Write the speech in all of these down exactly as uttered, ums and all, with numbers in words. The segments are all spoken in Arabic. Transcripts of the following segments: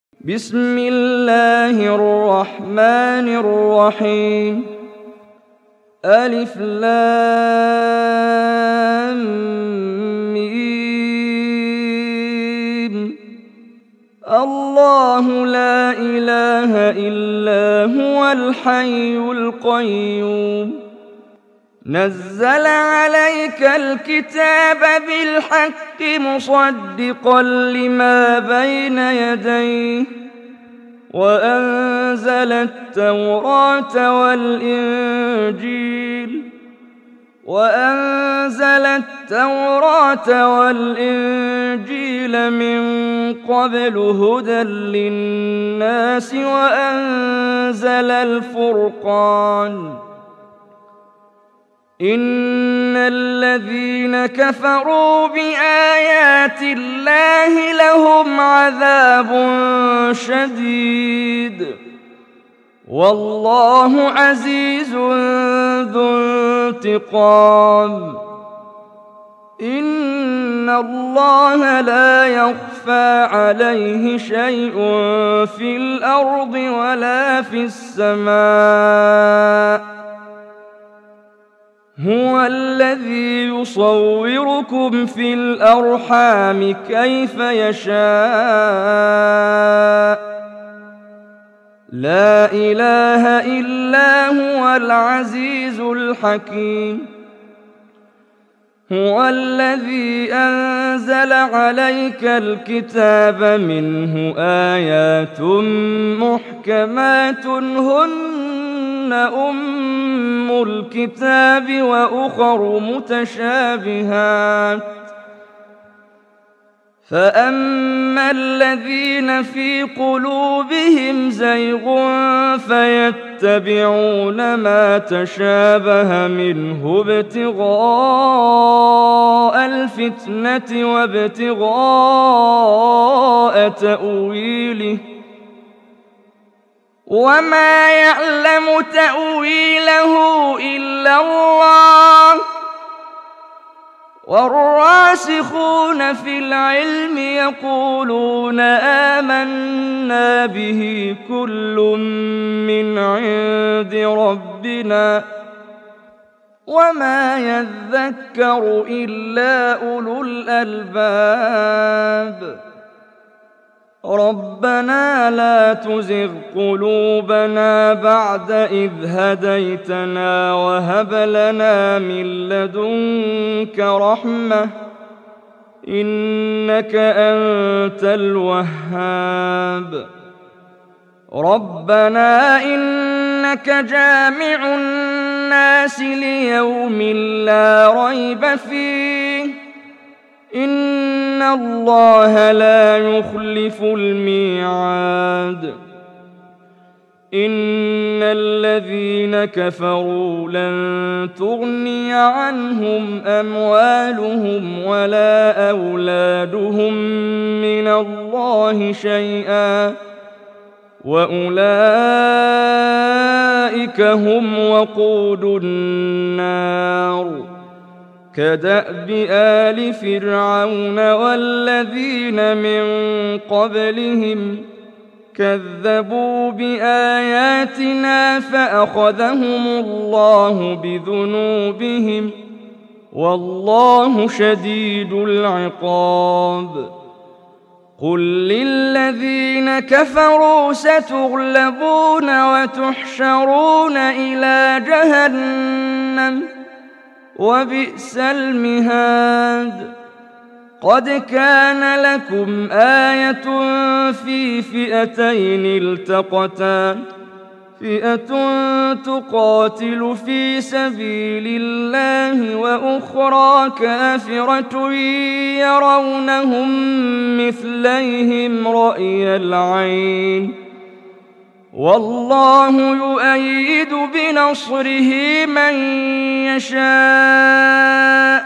بسم الله الرحمن الرحيم. ألف لام ميم. الله لا إله إلا هو الحي القيوم. نزل عليك الكتاب بالحق مصدقا لما بين يديه وأنزل التوراة والإنجيل وأنزل التوراة والإنجيل من قبل هدى للناس وأنزل الفرقان. إن الذين كفروا بآيات الله لهم عذاب شديد والله عزيز ذو انتقام. إن الله لا يخفى عليه شيء في الأرض ولا في السماء. هو الذي يصوركم في الأرحام كيف يشاء. لا إله إلا هو العزيز الحكيم. هو الذي أنزل عليك الكتاب منه آيات محكمات هن أم الكتاب وأخر متشابهات. فأما الذين في قلوبهم زيغ فيتبعون ما تشابه منه ابتغاء الفتنة وابتغاء تأويله وما يعلم تأويله إلا الله والراسخون في العلم يقولون آمنا به كل من عند ربنا وما يذكر إلا أولو الألباب. ربنا لا تزغ قلوبنا بعد إذ هديتنا وهب لنا من لدنك رحمة إنك أنت الوهاب. ربنا إنك جامع الناس ليوم لا ريب فيه إن الله لا يخلف الميعاد. إن الذين كفروا لن تغني عنهم أموالهم ولا أولادهم من الله شيئا وأولئك هم وقود النار. كدأب آل فرعون والذين من قبلهم كذبوا بآياتنا فأخذهم الله بذنوبهم والله شديد العقاب. قل للذين كفروا ستغلبون وتحشرون إلى جهنم وبئس المهاد. قد كان لكم آية في فئتين التقتا فئة تقاتل في سبيل الله وأخرى كافرة يرونهم مثليهم رأي العين والله يؤيد بنصره من يشاء.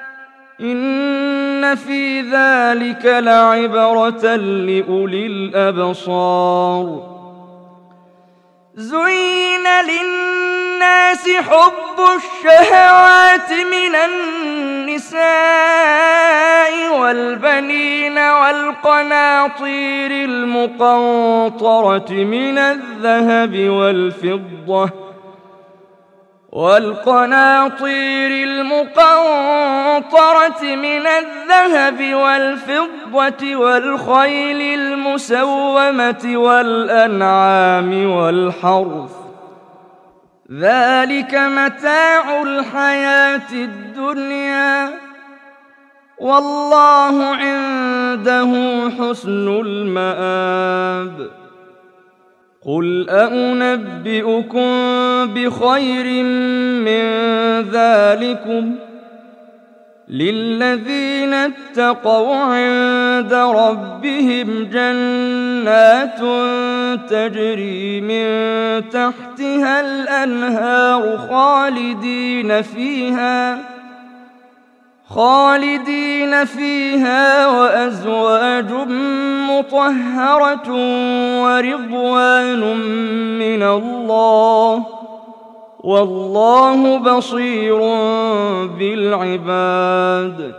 إن في ذلك لعبرة لأولي الأبصار. زين للناس الناس حب الشهوات من النساء والبنين والقناطير المقنطرة من الذهب والفضة والقناطير المقنطرة من الذهب والفضة والخيل المسومة والأنعام والحرث، ذلك متاع الحياة الدنيا، والله عنده حسن المآب. قل أنبئكم بخير من ذلكم للذين اتقوا عند ربهم جنات تجري من تحتها الأنهار خالدين فيها خالدين فيها وأزواج مطهرة ورضوان من الله، والله بصير بالعباد.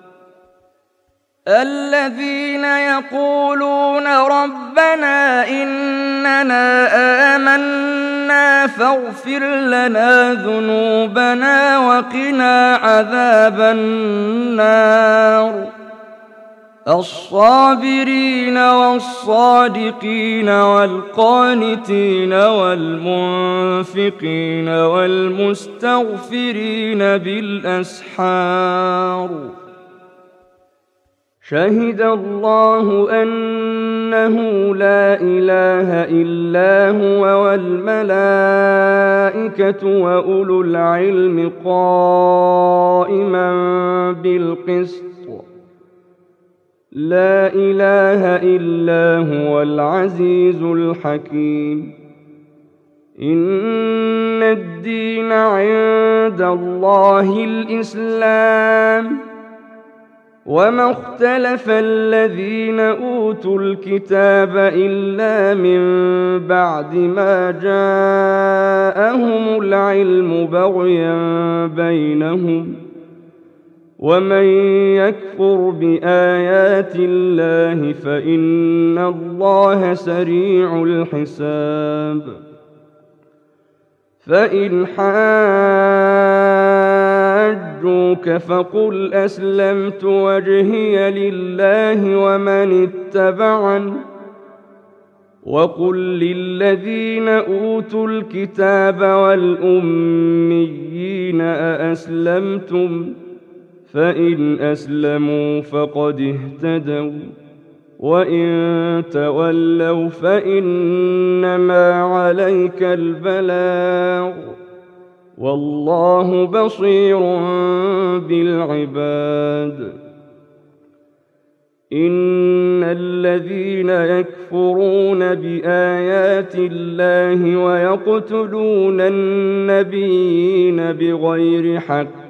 الذين يقولون ربنا إننا آمنا فاغفر لنا ذنوبنا وقنا عذاب النار، الصابرين والصادقين والقانتين والمنفقين والمستغفرين بالأسحار. شهد الله أنه لا إله إلا هو والملائكة وأولو العلم قائما بالقسط، لا إله إلا هو العزيز الحكيم. إن الدين عند الله الإسلام، وما اختلف الذين أوتوا الكتاب إلا من بعد ما جاءهم العلم بغيا بينهم، ومن يكفر بآيات الله فإن الله سريع الحساب. فإن حاجوك فقل أسلمت وجهي لله ومن اتبعني، وقل للذين أوتوا الكتاب والأميين أأسلمتم؟ فإن أسلموا فقد اهتدوا، وإن تولوا فإنما عليك البلاغ، والله بصير بالعباد. إن الذين يكفرون بآيات الله ويقتلون النبيين بغير حق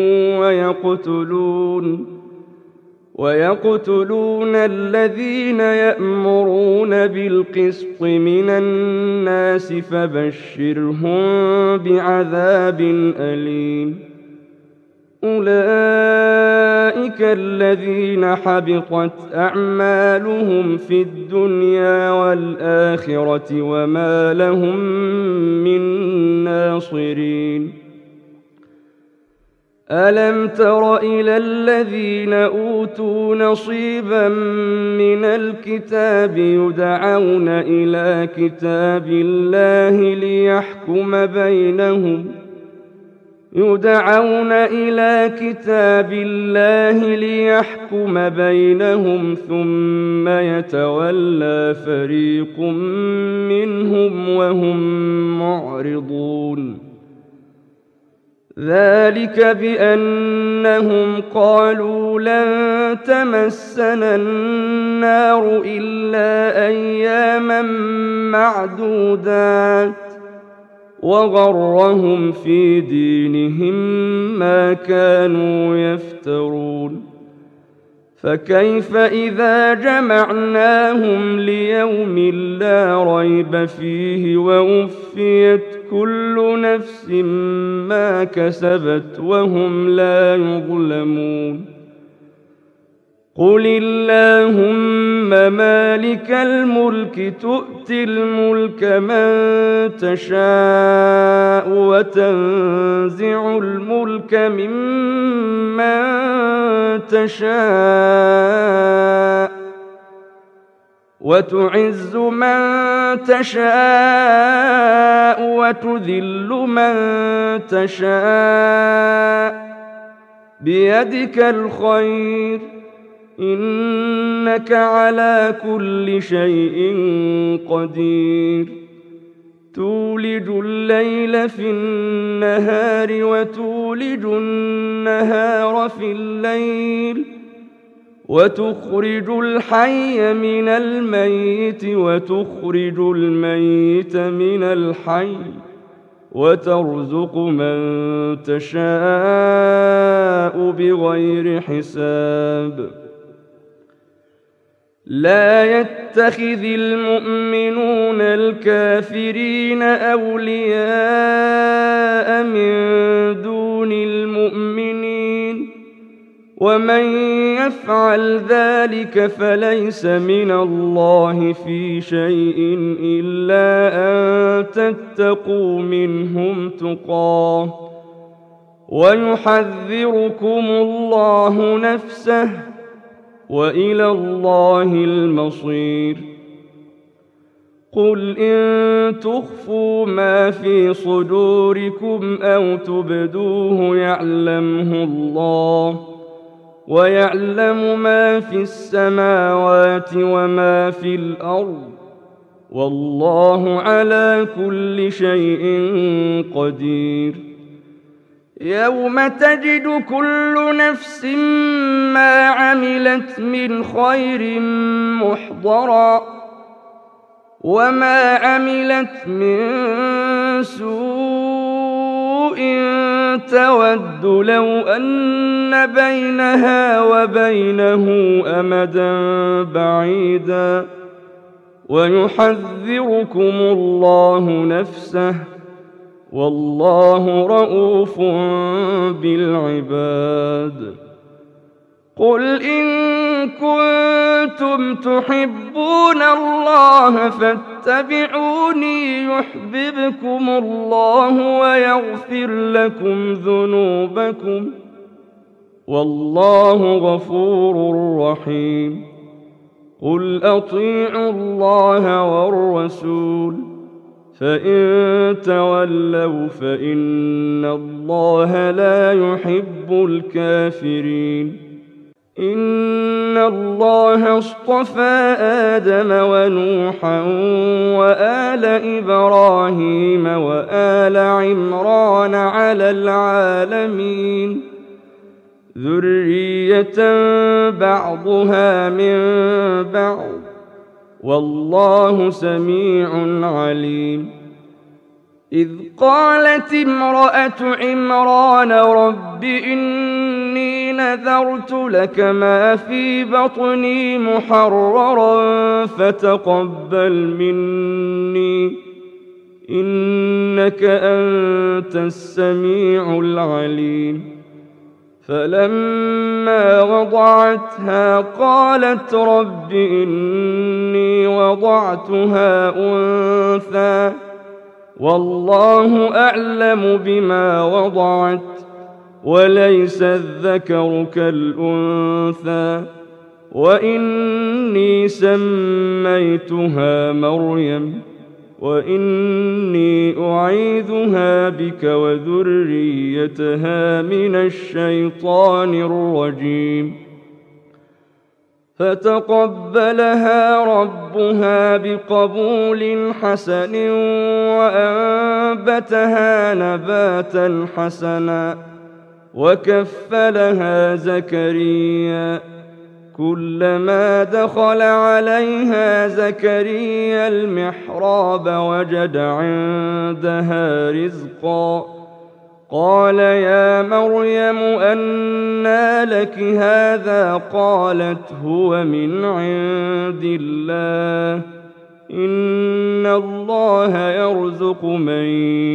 ويقتلون ويقتلون الذين يأمرون بالقسط من الناس فبشرهم بعذاب أليم. أولئك الذين حبطت أعمالهم في الدنيا والآخرة وما لهم من ناصرين. ألم تر إلى الذين أوتوا نصيبا من الكتاب يدعون إلى كتاب الله ليحكم بينهم يدعون إلى كتاب الله ليحكم بينهم ثم يتولى فريق منهم وهم معرضون. ذلك بأنهم قالوا لن تمسنا النار إلا أياما معدودات، وغرهم في دينهم ما كانوا يفترون. فكيف إذا جمعناهم ليوم لا ريب فيه ووفيت كل نفس ما كسبت وهم لا يظلمون قل اللهم مالك الملك تؤتي الملك من تشاء وتنزع الملك ممن تشاء وتعز من تشاء وتذل من تشاء بيدك الخير إنك على كل شيء قدير تولج الليل في النهار وتولج النهار في الليل وتخرج الحي من الميت وتخرج الميت من الحي وترزق من تشاء بغير حساب لا يتخذ المؤمنون الكافرين أولياء من دون المؤمنين ومن يفعل ذلك فليس من الله في شيء إلا أن تتقوا منهم تقاه ويحذركم الله نفسه وإلى الله المصير قل إن تخفوا ما في صدوركم أو تبدوه يعلمه الله ويعلم ما في السماوات وما في الأرض والله على كل شيء قدير يوم تجد كل نفس ما عملت من خير محضرا وما عملت من سوء تود لو أن بينها وبينه أمدا بعيدا ويحذركم الله نفسه والله رءوف بالعباد قل إن كنتم تحبون الله فاتبعوني يحببكم الله ويغفر لكم ذنوبكم والله غفور رحيم قل أطيعوا الله والرسول فإن تولوا فإن الله لا يحب الكافرين إن الله اصطفى آدم ونوحا وآل إبراهيم وآل عمران على العالمين ذرية بعضها من بعض والله سميع عليم إذ قالت امرأة عمران رب إني نذرت لك ما في بطني محررا فتقبل مني إنك أنت السميع العليم فلما وضعتها قالت رب إني وضعتها أنثى والله أعلم بما وضعت وليس الذكر كالأنثى وإني سميتها مريم وإني أعيذها بك وذريتها من الشيطان الرجيم فتقبلها ربها بقبول حسن وأنبتها نباتا حسنا وكفلها زكريا كلما دخل عليها زكريا المحراب وجد عندها رزقا قال يا مريم أنى لك هذا؟ قالت هو من عند الله إن الله يرزق من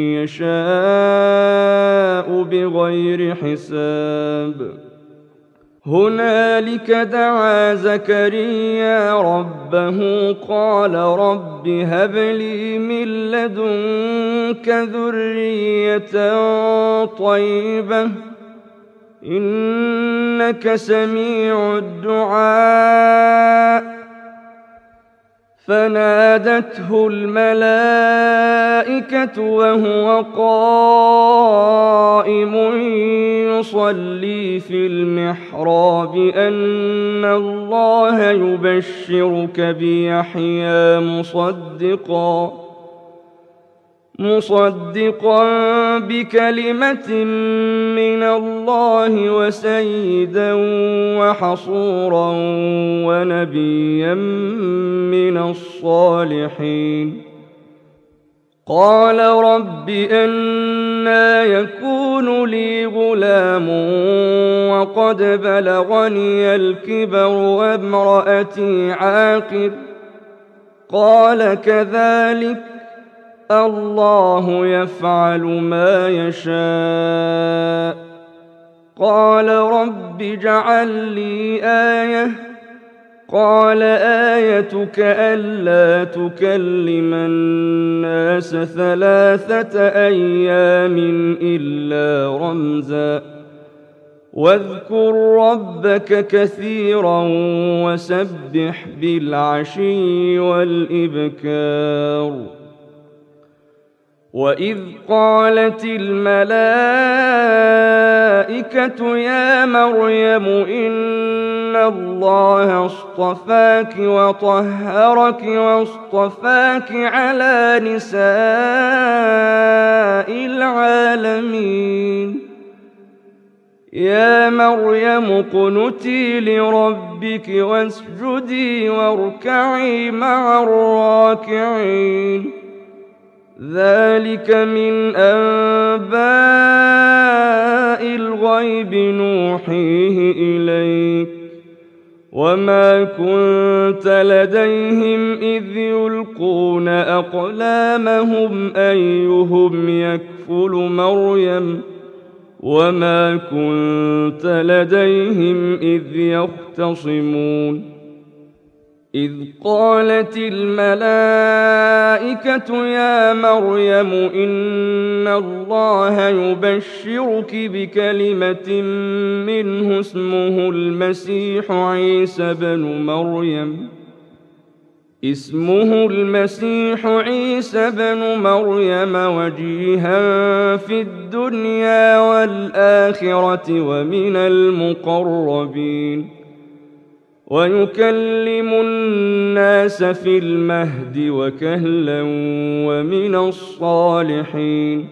يشاء بغير حساب. هنالك دعا زكريا ربه قال رب هب لي من لدنك ذرية طيبة إنك سميع الدعاء. فنادته الملائكة وهو قائم يصلي في المحراب أن الله يبشرك بيحيى مصدقا مصدقا بكلمة من الله وسيدا وحصورا ونبيا من الصالحين. قال رب أنى يكون لي غلام وقد بلغني الكبر وامرأتي عاقر؟ قال كذلك الله يفعل ما يشاء. قال رب اجعل لي آية. قال آيتك ألا تكلم الناس ثلاثة أيام إلا رمزا واذكر ربك كثيرا وسبح بالعشي والإبكار. وإذ قالت الملائكة يا مريم إن الله اصطفاك وطهرك واصطفاك على نساء العالمين. يا مريم اقنتي لربك واسجدي واركعي مع الراكعين. ذلك من أنباء الغيب نوحيه إليك وما كنت لديهم إذ يلقون أقلامهم أيهم يكفل مريم وما كنت لديهم إذ يختصمون. إذ قالت الملائكة يا مريم إن الله يبشرك بكلمة منه اسمه المسيح عيسى بن مريم اسمه المسيح عيسى بن مريم وجيها في الدنيا والآخرة ومن المقربين ويكلم الناس في المهد وكهلا ومن الصالحين.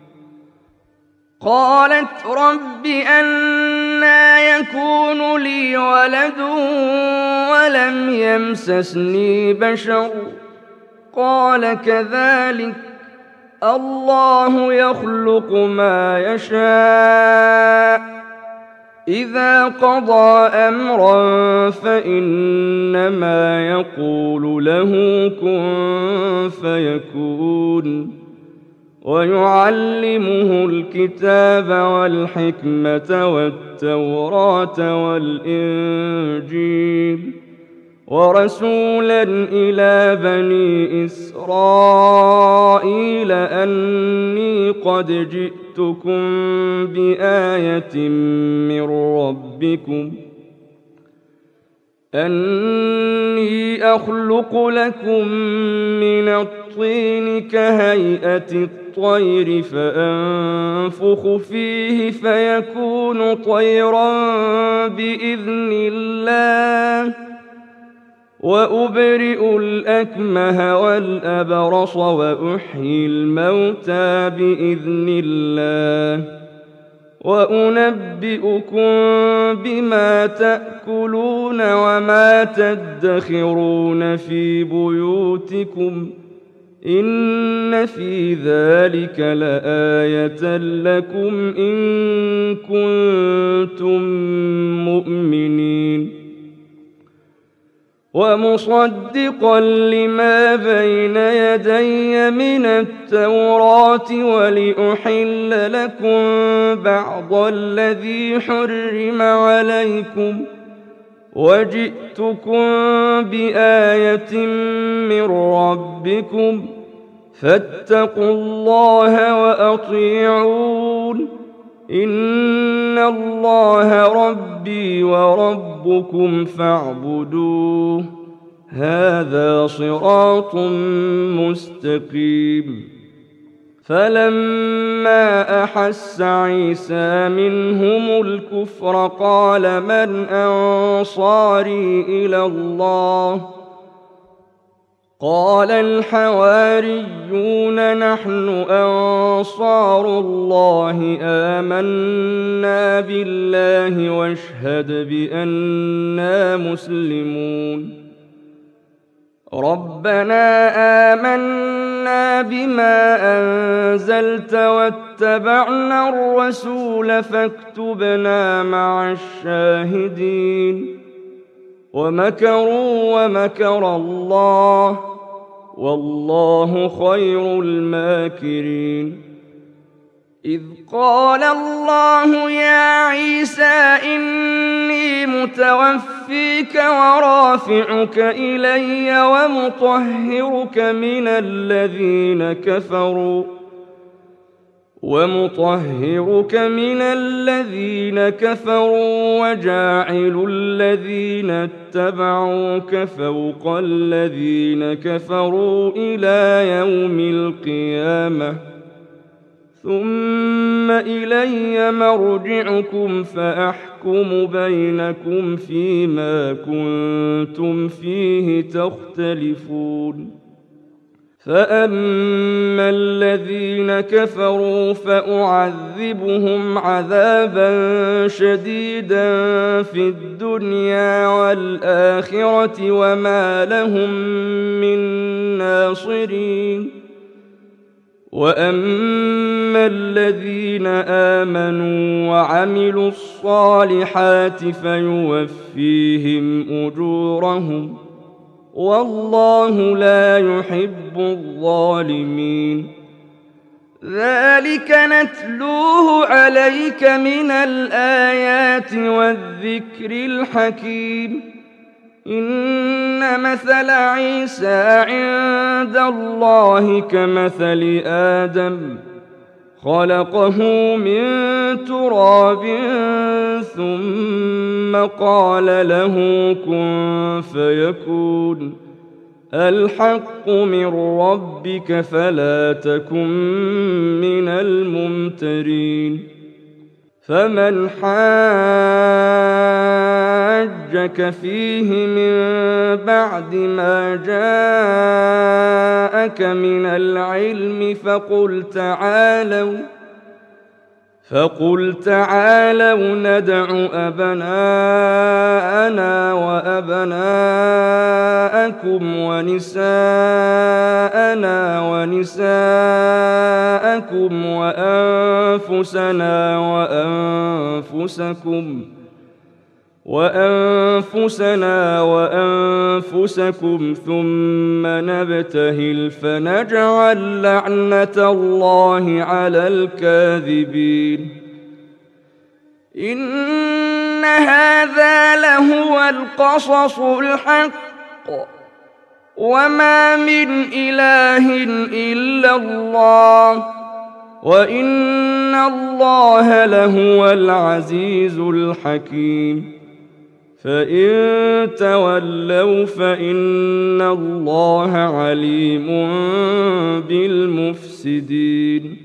قالت رب أنى يكون لي ولد ولم يمسسني بشر؟ قال كذلك الله يخلق ما يشاء إذا قضى أمرا فإنما يقول له كن فيكون. ويعلمه الكتاب والحكمة والتوراة والإنجيل ورسولا إلى بني إسرائيل أني قد جئتكم بآية من ربكم أني أخلق لكم من الطين كهيئة الطير فأنفخ فيه فيكون طيرا بإذن الله وأبرئ الأكمه والأبرص وأحيي الموتى بإذن الله وأنبئكم بما تأكلون وما تدخرون في بيوتكم إن في ذلك لآية لكم إن كنتم مؤمنين ومصدقا لما بين يدي من التوراة ولأحل لكم بعض الذي حرم عليكم وجئتكم بآية من ربكم فاتقوا الله وأطيعون إن الله ربي وربكم فاعبدوه هذا صراط مستقيم فلما أحس عيسى منهم الكفر قال من أنصاري إلى الله قال الحواريون نحن أنصار الله آمنا بالله واشهد بأننا مسلمون ربنا آمنا بما أنزلت واتبعنا الرسول فاكتبنا مع الشاهدين ومكروا ومكر الله والله خير الماكرين إذ قال الله يا عيسى إني متوفيك ورافعك إلي ومطهرك من الذين كفروا ومطهرك من الذين كفروا وجاعل الذين اتبعوك فوق الذين كفروا إلى يوم القيامة ثم إلي مرجعكم فأحكم بينكم فيما كنتم فيه تختلفون فأما الذين كفروا فأعذبهم عذابا شديدا في الدنيا والآخرة وما لهم من ناصرين وأما الذين آمنوا وعملوا الصالحات فيوفيهم أجورهم والله لا يحب الظالمين ذلك نتلوه عليك من الآيات والذكر الحكيم إن مثل عيسى عند الله كمثل آدم خلقه من تراب ثم قال له كن فيكون الحق من ربك فلا تكن من الممترين فمن حاجك فيه من بعد ما جاءك من العلم فقل تعالوا فقل تعالوا ندع أبناءنا وأبناءكم ونساءنا ونساءكم وأنفسنا وأنفسكم وأنفسنا وأنفسكم ثم نبتهل فنجعل لعنة الله على الكاذبين إن هذا لهو القصص الحق وما من إله إلا الله وإن الله لهو العزيز الحكيم فإن تولوا فإن الله عليم بالمفسدين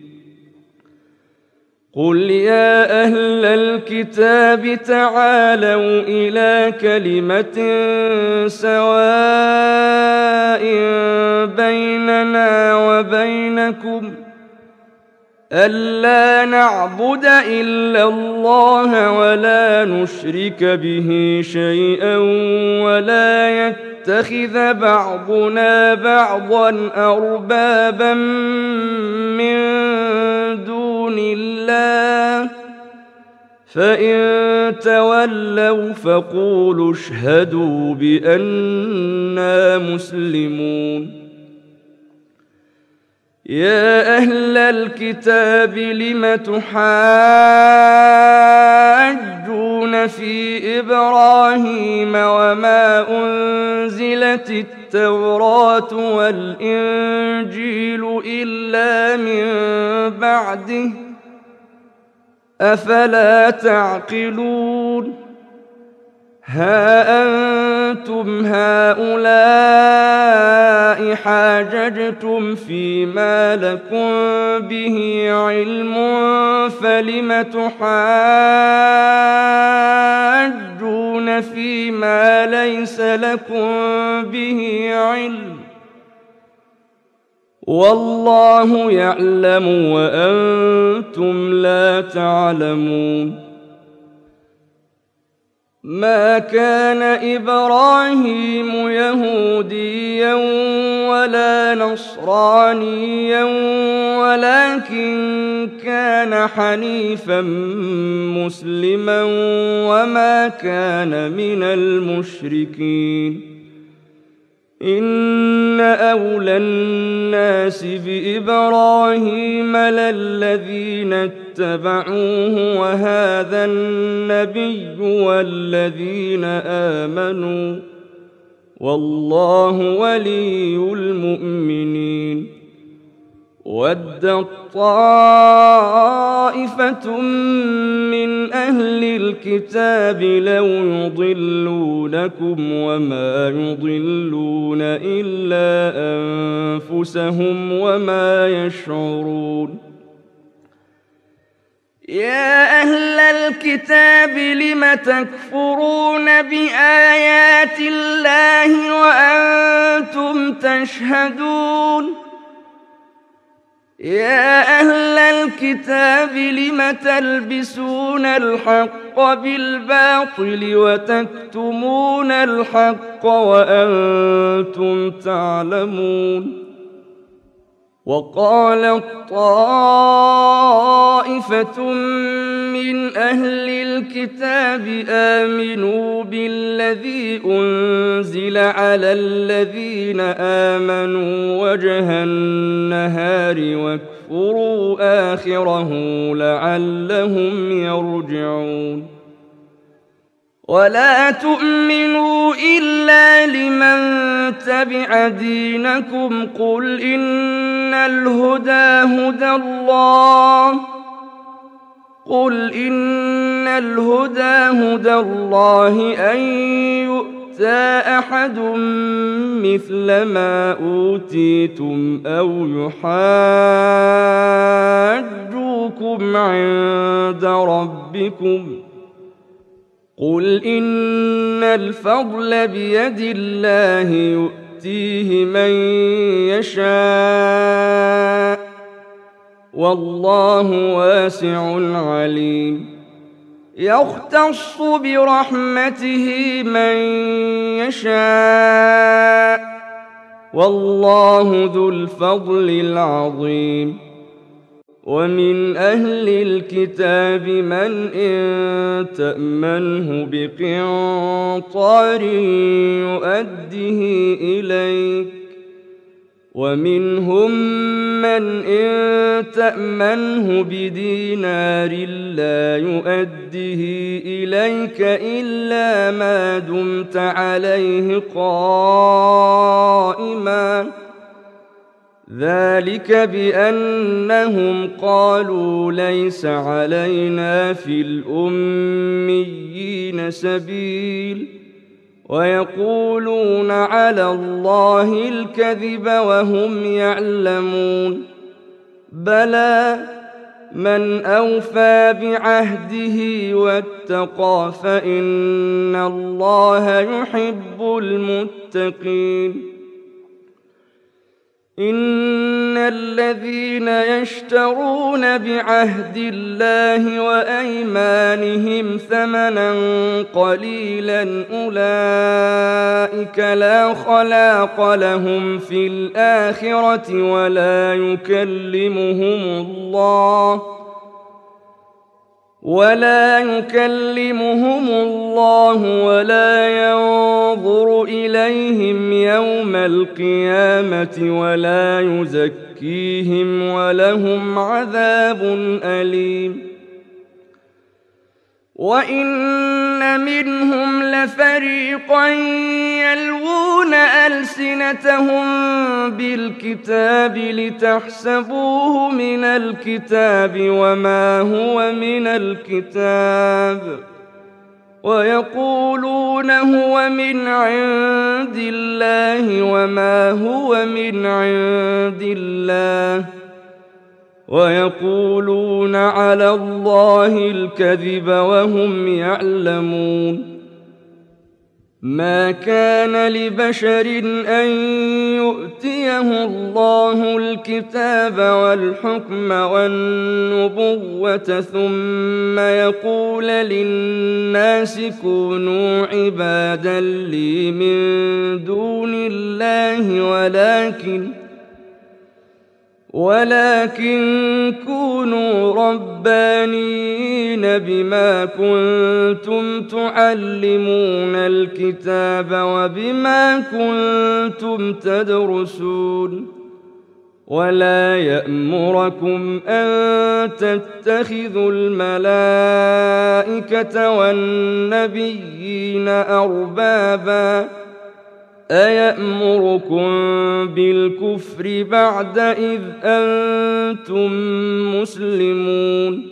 قل يا أهل الكتاب تعالوا إلى كلمة سواء بيننا وبينكم ألا نعبد إلا الله ولا نشرك به شيئا ولا يتخذ بعضنا بعضا أربابا من دون الله فإن تولوا فقولوا اشهدوا بأننا مسلمون. يا أهل الكتاب لم تحاجون في إبراهيم وما أنزلت التوراة والإنجيل إلا من بعده أفلا تعقلون. ها أنتم هؤلاء حاججتم فيما لكم به علم فلم تحاجون فيما ليس لكم به علم والله يعلم وأنتم لا تعلمون. ما كان إبراهيم يهوديا ولا نصرانيا ولكن كان حنيفا مسلما وما كان من المشركين. إن أولى الناس بإبراهيم للذين اتبعوه وهذا النبي والذين آمنوا والله ولي المؤمنين. ودت طائفة من أهل الكتاب لو يضلونكم وما يضلون إلا أنفسهم وما يشعرون. يا أهل الكتاب لم تكفرون بآيات الله وأنتم تشهدون. يا أهل الكتاب لم تلبسون الحق بالباطل وتكتمون الحق وأنتم تعلمون. وقالت طائفة من أهل الكتاب آمنوا بالذي أنزل على الذين آمنوا وجه النهار واكفروا آخره لعلهم يرجعون. ولا تؤمنوا إلا لمن تبع دينكم قل إن الهدى هدى الله قل إن الهدى هدى الله أن يؤتى أحد مثل ما أوتيتم أو يحاجوكم عند ربكم قل إن الفضل بيد الله يؤتيه من يشاء والله واسع عليم. يختص برحمته من يشاء والله ذو الفضل العظيم. ومن أهل الكتاب من إن تأمنه بقنطار يؤده إليك ومنهم من إن تأمنه بدينار لا يؤده إليك إلا ما دمت عليه قائما ذلك بأنهم قالوا ليس علينا في الأميين سبيل ويقولون على الله الكذب وهم يعلمون. بلى من أوفى بعهده واتقى فإن الله يحب المتقين. إن الذين يشترون بعهد الله وأيمانهم ثمنا قليلا أولئك لا خلاق لهم في الآخرة ولا يكلمهم الله ولا يكلمهم الله ولا ينظر إليهم يوم القيامة ولا يزكيهم ولهم عذاب أليم. وإن منهم لفريقا يلوون ألسنتهم بالكتاب لتحسبوه من الكتاب وما هو من الكتاب ويقولون هو من عند الله وما هو من عند الله ويقولون على الله الكذب وهم يعلمون. ما كان لبشر أن يؤتيه الله الكتاب والحكم والنبوة ثم يقول للناس كونوا عبادا لي من دون الله ولكن ولكن كونوا ربانيين بما كنتم تعلمون الكتاب وبما كنتم تدرسون ولا يأمركم أن تتخذوا الملائكة والنبيين أربابا أيأمركم بالكفر بعد إذ أنتم مسلمون.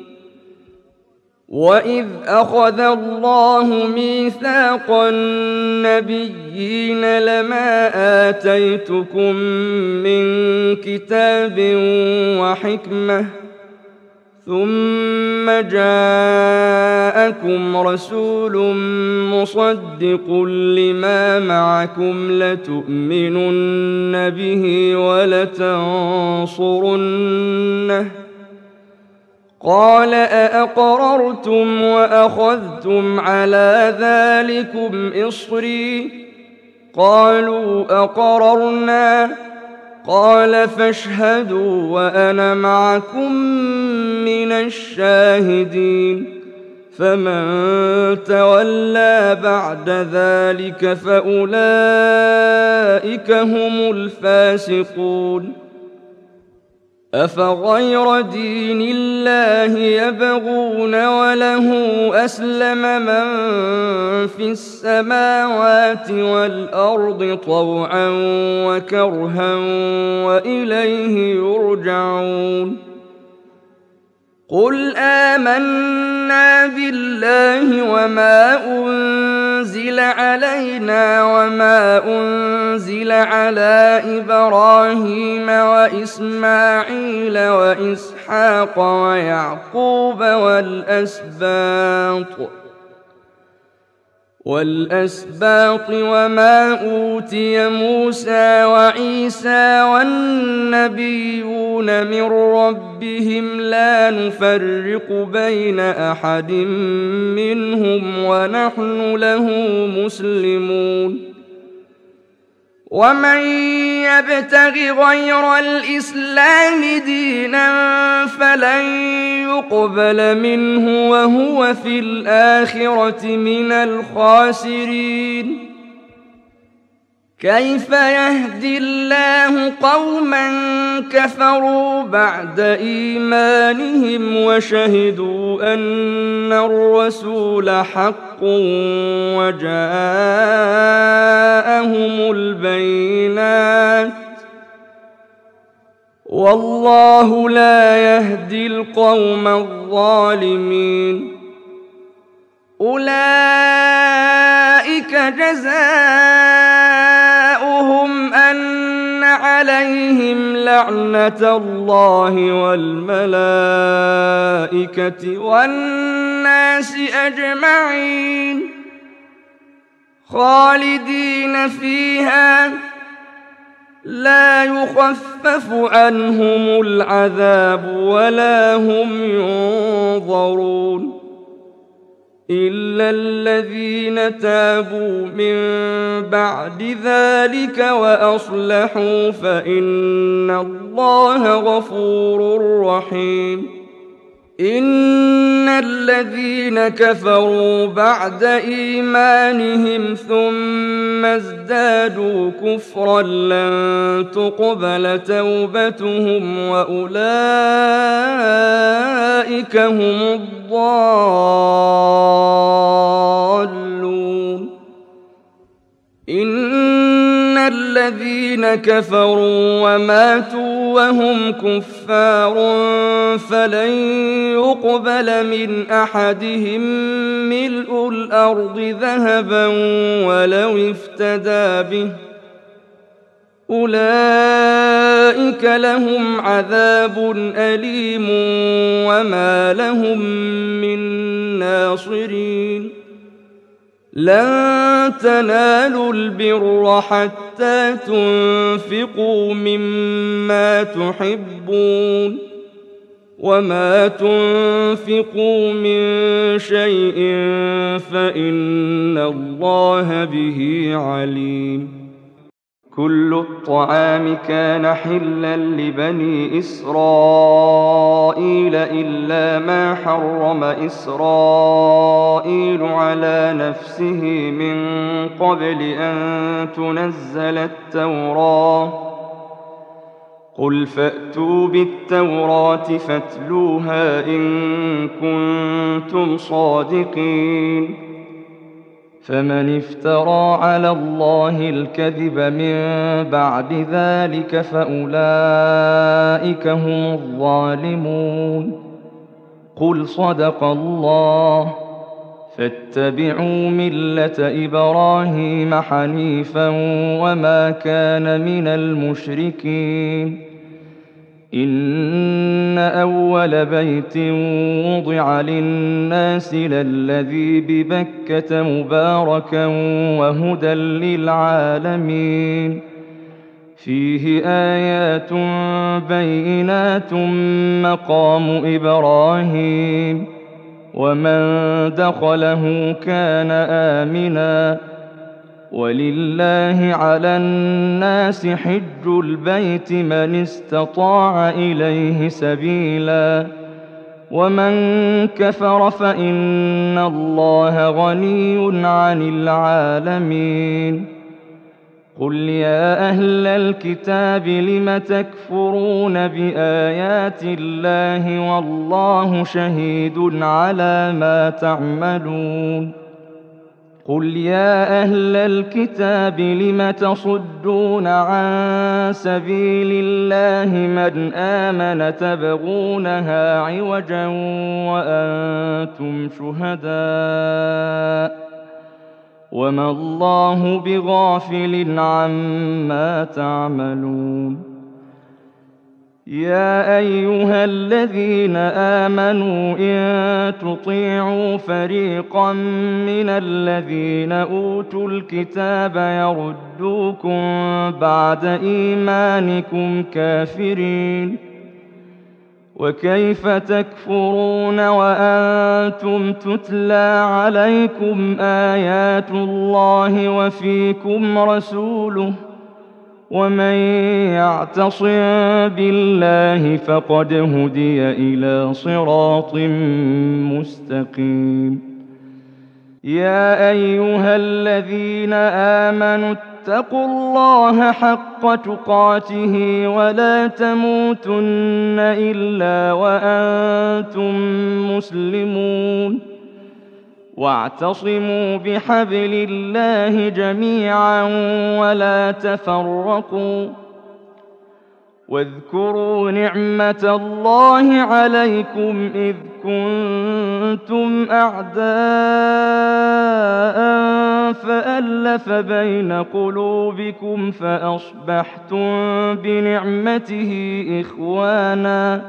وإذ أخذ الله ميثاق النبيين لما آتيتكم من كتاب وحكمة ثم جاءكم رسول مصدق لما معكم لتؤمنن به ولتنصرنه قال أأقررتم وأخذتم على ذلكم إصري قالوا أقررنا قال فاشهدوا وأنا معكم من الشاهدين. فمن تولى بعد ذلك فأولئك هم الفاسقون. أفغير دين الله يبغون وله أسلم من في السماوات والأرض طوعا وكرها وإليه يرجعون. قل آمنا بالله وما أنزل علينا وما أنزل على إبراهيم وإسماعيل وإسحاق ويعقوب والأسباط والأسباط وما أوتي موسى وعيسى والنبيون من ربهم لا نفرق بين أحد منهم ونحن له مسلمون. ومن يبتغ غير الإسلام دينا فلن يقبل منه وهو في الآخرة من الخاسرين. كيف يهدي الله قوما كفروا بعد إيمانهم وشهدوا أن الرسول حق وجاءهم البينات والله لا يهدي القوم الظالمين. أولئك جزاؤهم أن عليهم لعنة الله والملائكة والناس أجمعين خالدين فيها لا يخفف عنهم العذاب ولا هم ينظرون إلا الذين تابوا من بعد ذلك وأصلحوا فإن الله غفور رحيم إن الذين كفروا بعد إيمانهم ثم ازدادوا كفرا لن تقبل توبتهم وأولئك هم الضالون إن الذين كفروا وماتوا وهم كفار فلن يقبل من أحدهم ملء الأرض ذهبا ولو افتدى به أولئك لهم عذاب أليم وما لهم من ناصرين لن تنالوا البر حتى تنفقوا مما تحبون وما تنفقوا من شيء فإن الله به عليم كل الطعام كان حلا لبني إسرائيل إلا ما حرم إسرائيل على نفسه من قبل أن تنزل التوراة قل فأتوا بالتوراة فاتلوها إن كنتم صادقين فمن افترى على الله الكذب من بعد ذلك فأولئك هم الظالمون قل صدق الله فاتبعوا ملة إبراهيم حنيفا وما كان من المشركين إن أول بيت وضع للناس للذي ببكة مباركا وهدى للعالمين فيه آيات بينات مقام إبراهيم ومن دخله كان آمنا ولله على الناس حج البيت من استطاع إليه سبيلا ومن كفر فإن الله غني عن العالمين قل يا أهل الكتاب لم تكفرون بآيات الله والله شهيد على ما تعملون قل يا أهل الكتاب لم تصدون عن سبيل الله من آمن تبغونها عوجا وأنتم شهداء وما الله بغافل عما تعملون يا أيها الذين آمنوا إن تطيعوا فريقا من الذين أوتوا الكتاب يردوكم بعد إيمانكم كافرين وكيف تكفرون وأنتم تتلى عليكم آيات الله وفيكم رسوله ومن يعتصم بالله فقد هدي إلى صراط مستقيم يا أيها الذين آمنوا اتقوا الله حق تقاته ولا تموتن إلا وأنتم مسلمون واعتصموا بحبل الله جميعا ولا تفرقوا واذكروا نعمة الله عليكم إذ كنتم أعداء فألف بين قلوبكم فأصبحتم بنعمته إخوانا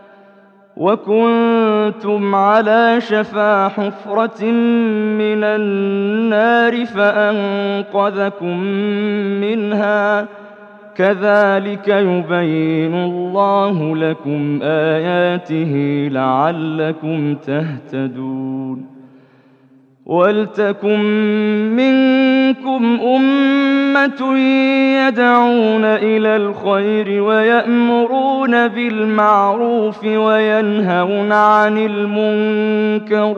وكنتم على شفا حفرة من النار فأنقذكم منها كذلك يبين الله لكم آياته لعلكم تهتدون ولتكن منكم أمة يدعون إلى الخير ويأمرون بالمعروف وينهون عن المنكر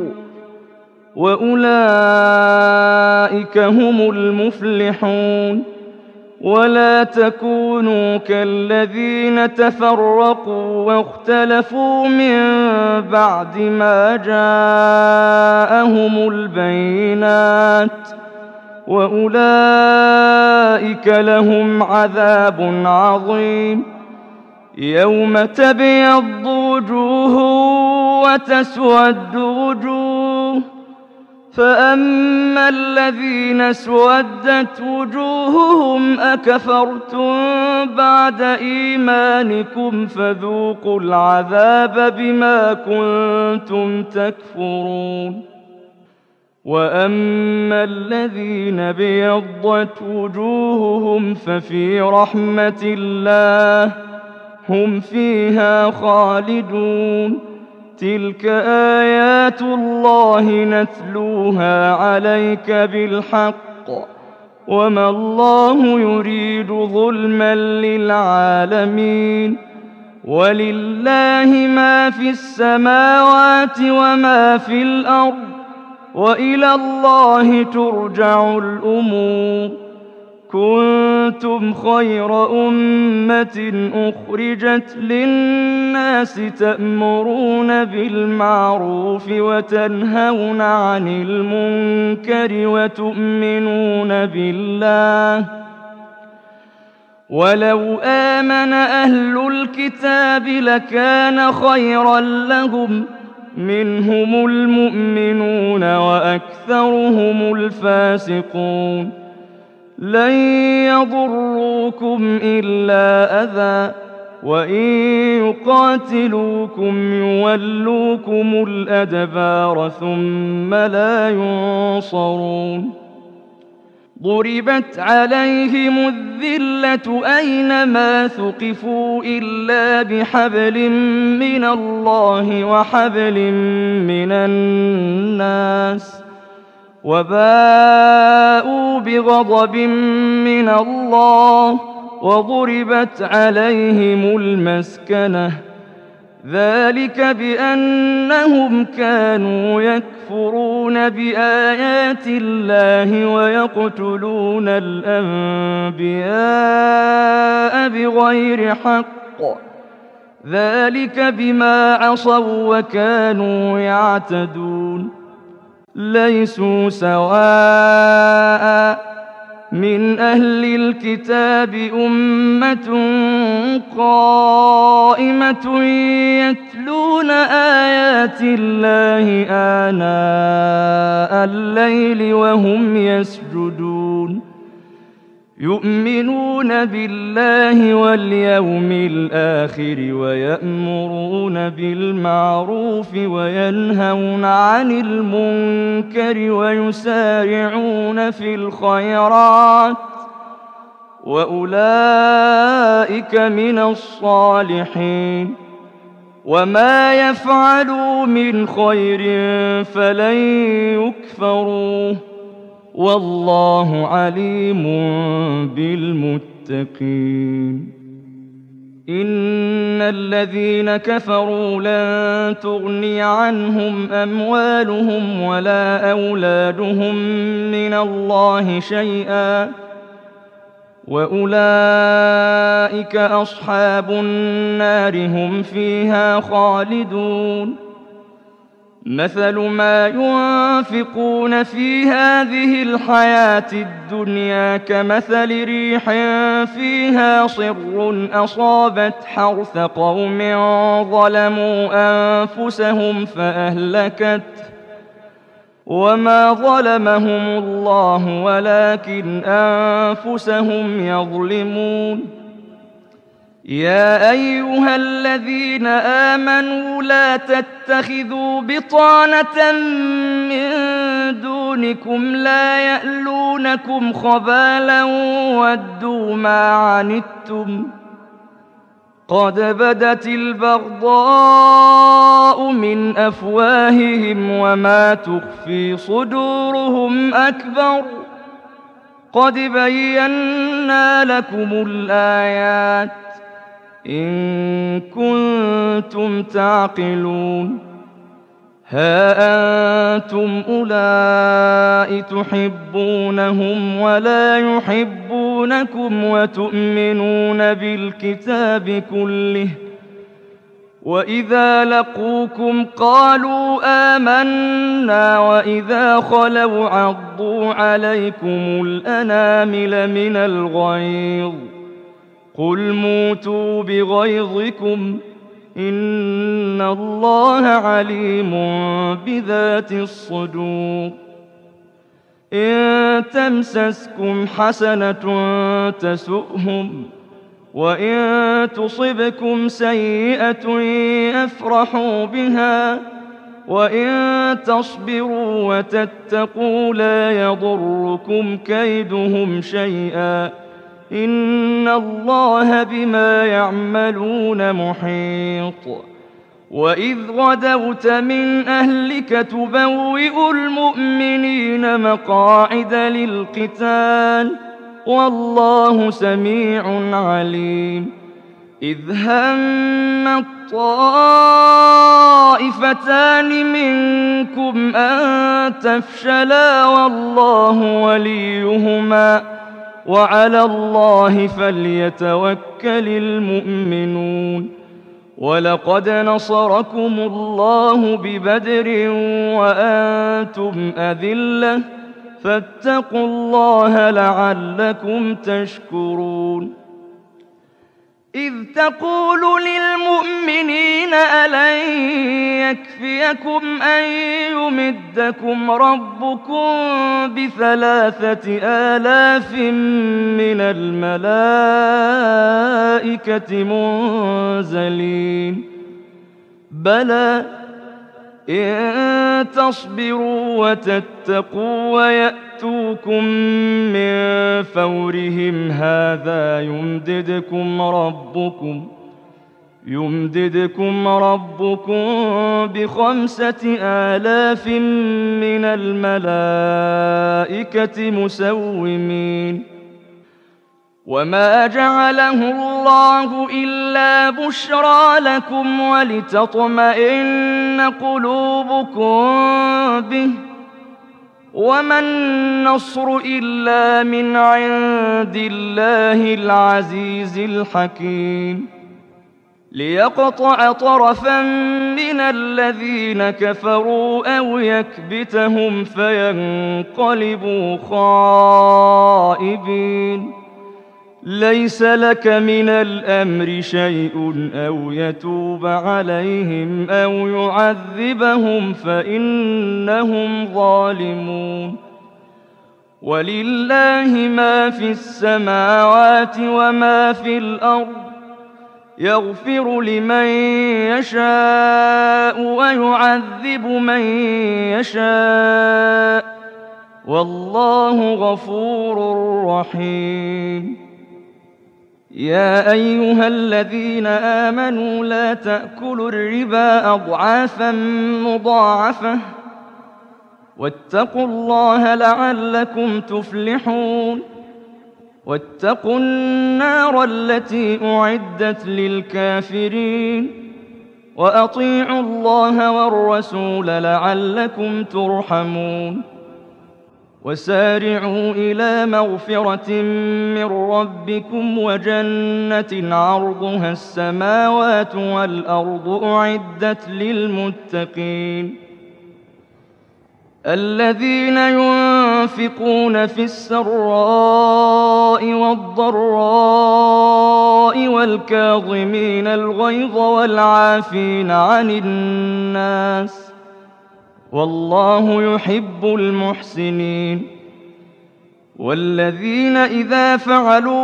وأولئك هم المفلحون ولا تكونوا كالذين تفرقوا واختلفوا من بعد ما جاءهم البينات وأولئك لهم عذاب عظيم يوم تبيض وجوه وتسود وجوه فأما الذين اسودت وجوههم أكفرتم بعد إيمانكم فذوقوا العذاب بما كنتم تكفرون وأما الذين ابيضت وجوههم ففي رحمة الله هم فيها خالدون تلك آيات الله نتلوها عليك بالحق وما الله يريد ظلما للعالمين ولله ما في السماوات وما في الأرض وإلى الله ترجع الأمور كنتم خير أمة أخرجت للناس تأمرون بالمعروف وتنهون عن المنكر وتؤمنون بالله ولو آمن أهل الكتاب لكان خيرا لهم منهم المؤمنون وأكثرهم الفاسقون لن يضروكم إلا أذى وإن يقاتلوكم يولوكم الأدبار ثم لا ينصرون ضربت عليهم الذلة أينما ثقفوا إلا بحبل من الله وحبل من الناس وباءوا بغضب من الله وضربت عليهم المسكنة ذلك بأنهم كانوا يكفرون بآيات الله ويقتلون الأنبياء بغير حق ذلك بما عصوا وكانوا يعتدون ليسوا سواء من أهل الكتاب أمة قائمة يتلون آيات الله آناء الليل وهم يسجدون يؤمنون بالله واليوم الآخر ويأمرون بالمعروف وينهون عن المنكر ويسارعون في الخيرات وأولئك من الصالحين وما يفعلوا من خير فلن يكفروه والله عليم بالمتقين إن الذين كفروا لن تغني عنهم أموالهم ولا أولادهم من الله شيئا وأولئك أصحاب النار هم فيها خالدون مثل ما ينفقون في هذه الحياة الدنيا كمثل ريح فيها صر أصابت حرث قوم ظلموا أنفسهم فأهلكت وما ظلمهم الله ولكن أنفسهم يظلمون يا أيها الذين آمنوا لا تتخذوا بطانة من دونكم لا يألونكم خبالا ودوا ما عنتم قد بدت البغضاء من أفواههم وما تخفي صدورهم أكبر قد بينا لكم الآيات إن كنتم تعقلون ها أنتم أولئك تحبونهم ولا يحبونكم وتؤمنون بالكتاب كله وإذا لقوكم قالوا آمنا وإذا خلوا عضوا عليكم الأنامل من الغيظ قل موتوا بغيظكم إن الله عليم بذات الصدور إن تمسسكم حسنة تسؤهم وإن تصبكم سيئة يفرحوا بها وإن تصبروا وتتقوا لا يضركم كيدهم شيئا إن الله بما يعملون محيط وإذ غدوت من أهلك تبوئ المؤمنين مقاعد للقتال والله سميع عليم إذ هم الطائفتان منكم أن تفشلا والله وليهما وعلى الله فليتوكل المؤمنون ولقد نصركم الله ببدر وأنتم أذلة فاتقوا الله لعلكم تشكرون إذ تقول للمؤمنين ألن يكفيكم أن يمدكم ربكم بثلاثة آلاف من الملائكة منزلين بلى إن تصبروا وتتقوا ويأتوكم من فورهم هذا يمددكم ربكم يمددكم ربكم بخمسة آلاف من الملائكة مسومين وما جعله الله إلا بشرى لكم ولتطمئن قلوبكم به وما النصر إلا من عند الله العزيز الحكيم ليقطع طرفا من الذين كفروا أو يكبتهم فينقلبوا خائبين ليس لك من الأمر شيء أو يتوب عليهم أو يعذبهم فإنهم ظالمون ولله ما في السماوات وما في الأرض يغفر لمن يشاء ويعذب من يشاء والله غفور رحيم يا أيها الذين آمنوا لا تأكلوا الربا أضعافا مضاعفة واتقوا الله لعلكم تفلحون واتقوا النار التي أعدت للكافرين وأطيعوا الله والرسول لعلكم ترحمون وسارعوا إلى مغفرة من ربكم وجنة عرضها السماوات والأرض أعدت للمتقين الذين ينفقون في السراء والضراء والكاظمين الغيظ والعافين عن الناس والله يحب المحسنين والذين إذا فعلوا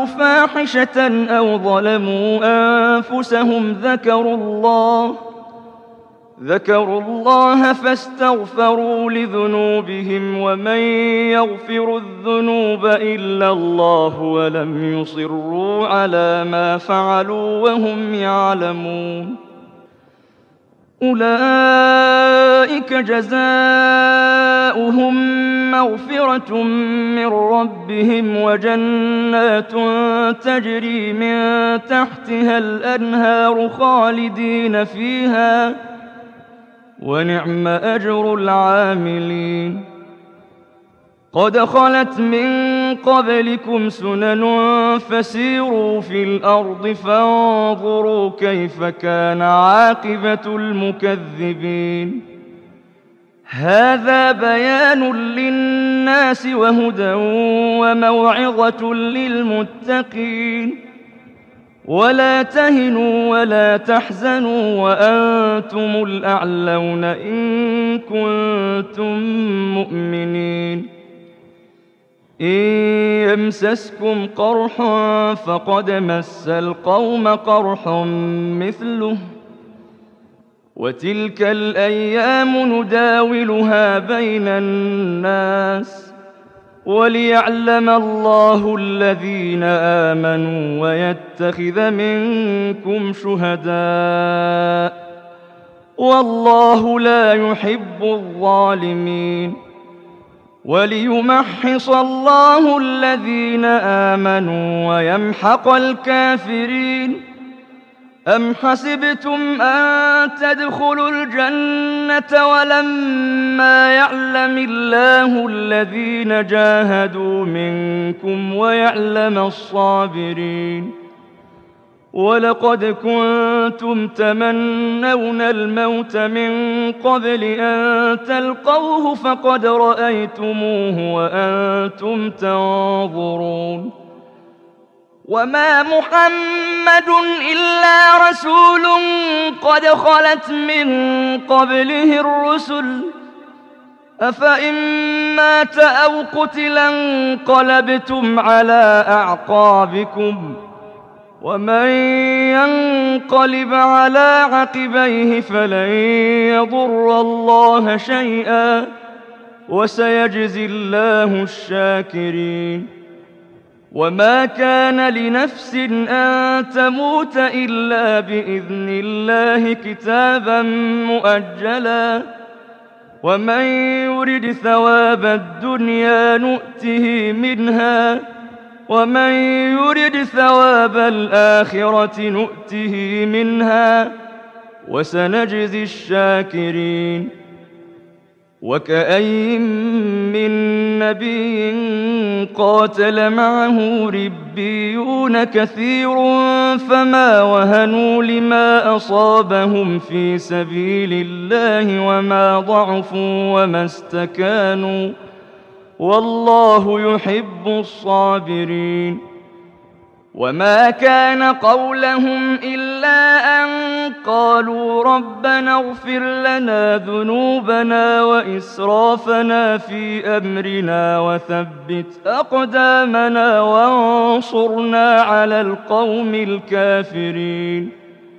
فاحشة أو ظلموا أنفسهم ذكروا الله ذكروا الله فاستغفروا لذنوبهم ومن يغفر الذنوب إلا الله ولم يصروا على ما فعلوا وهم يعلمون أولئك جزاؤهم مغفرة من ربهم وجنات تجري من تحتها الأنهار خالدين فيها ونعم أجر العاملين قد خلت من قبلكم سنن فسيروا في الأرض فانظروا كيف كان عاقبة المكذبين هذا بيان للناس وهدى وموعظة للمتقين ولا تهنوا ولا تحزنوا وأنتم الأعلون إن كنتم مؤمنين إن يمسسكم قرح فقد مس القوم قرح مثله وتلك الأيام نداولها بين الناس وليعلم الله الذين آمنوا ويتخذ منكم شهداء والله لا يحب الظالمين وليمحص الله الذين آمنوا ويمحق الكافرين أم حسبتم أن تدخلوا الجنة ولما يعلم الله الذين جاهدوا منكم ويعلم الصابرين ولقد كنتم تمنون الموت من قبل أن تلقوه فقد رأيتموه وأنتم تنظرون وما محمد إلا رسول قد خلت من قبله الرسل أفإن مات أو قتلا انقلبتم على أعقابكم ومن ينقلب على عقبيه فلن يضر الله شيئا وسيجزي الله الشاكرين وما كان لنفس أن تموت إلا بإذن الله كتابا مؤجلا ومن يرد ثواب الدنيا نؤته منها ومن يرد ثواب الآخرة نؤته منها وسنجزي الشاكرين وكأين من نبي قاتل معه ربيون كثير فما وهنوا لما أصابهم في سبيل الله وما ضعفوا وما استكانوا والله يحب الصابرين وما كان قولهم إلا أن قالوا ربنا اغفر لنا ذنوبنا وإسرافنا في أمرنا وثبت أقدامنا وانصرنا على القوم الكافرين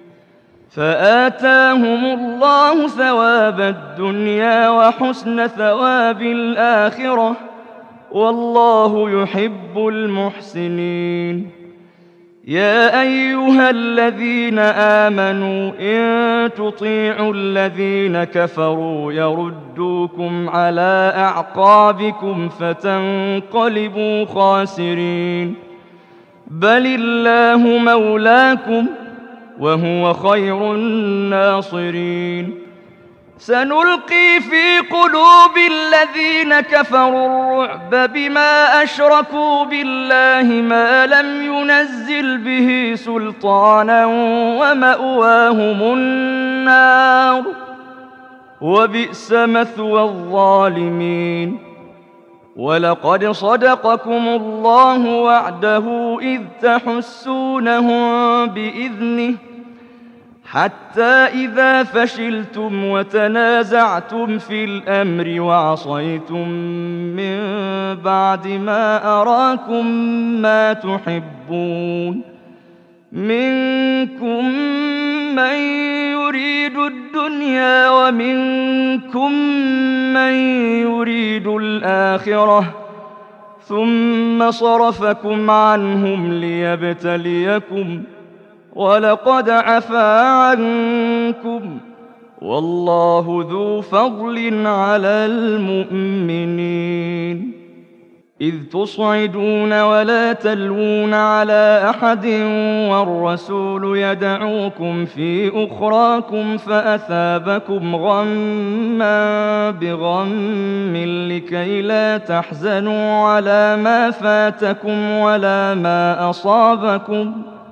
فآتاهم الله ثواب الدنيا وحسن ثواب الآخرة والله يحب المحسنين يا أيها الذين آمنوا إن تطيعوا الذين كفروا يردوكم على أعقابكم فتنقلبوا خاسرين بل الله مولاكم وهو خير الناصرين سنلقي في قلوب الذين كفروا الرعب بما أشركوا بالله ما لم ينزل به سلطانا ومأواهم النار وبئس مثوى الظالمين ولقد صدقكم الله وعده إذ تحسونهم بإذنه حتى إذا فشلتم وتنازعتم في الأمر وعصيتم من بعد ما أراكم ما تحبون منكم من يريد الدنيا ومنكم من يريد الآخرة ثم صرفكم عنهم ليبتليكم ولقد عفا عنكم والله ذو فضل على المؤمنين. إذ تصعدون ولا تلوون على أحد والرسول يدعوكم في أخراكم فأثابكم غما بغم لكي لا تحزنوا على ما فاتكم ولا ما أصابكم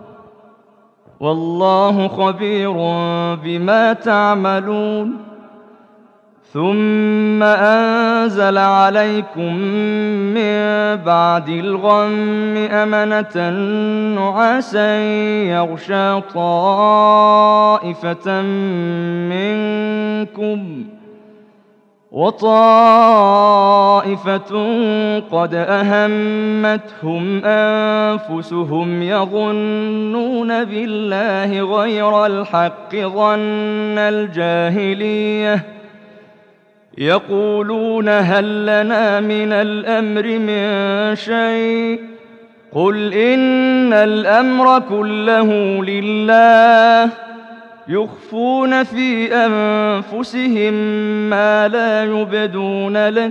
والله خبير بما تعملون. ثم أنزل عليكم من بعد الغم أمنة نعاسا يغشى طائفة منكم وطائفة قد أهمتهم أنفسهم يظنون بالله غير الحق ظن الجاهلية يقولون هل لنا من الأمر من شيء قل إن الأمر كله لله يخفون في أنفسهم ما لا يبدون لك